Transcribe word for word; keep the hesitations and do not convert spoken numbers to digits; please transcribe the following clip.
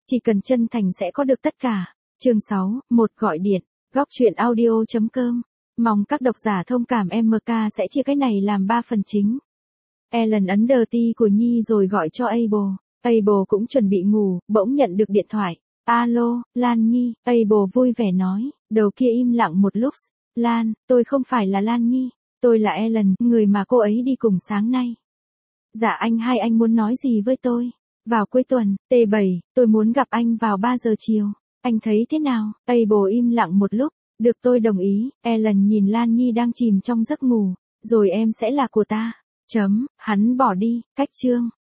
Chỉ cần chân thành sẽ có được tất cả. Chương sáu, một gọi điện. Góc truyện audio chấm com. Mong các độc giả thông cảm, em em ca sẽ chia cái này làm ba phần chính. Ellen ấn đờ ti của Nhi rồi gọi cho Abel. Abel cũng chuẩn bị ngủ, bỗng nhận được điện thoại. Alo, Lan Nhi, Abel vui vẻ nói, đầu kia im lặng một lúc. Lan, tôi không phải là Lan Nhi, tôi là Ellen, người mà cô ấy đi cùng sáng nay. Dạ anh hai, anh muốn nói gì với tôi? Vào cuối tuần, T bảy, tôi muốn gặp anh vào ba giờ chiều. Anh thấy thế nào? Abel im lặng một lúc. Được, tôi đồng ý. Ellen nhìn Lan Nhi đang chìm trong giấc ngủ. Rồi em sẽ là của ta. Chấm, hắn bỏ đi. Cách chương.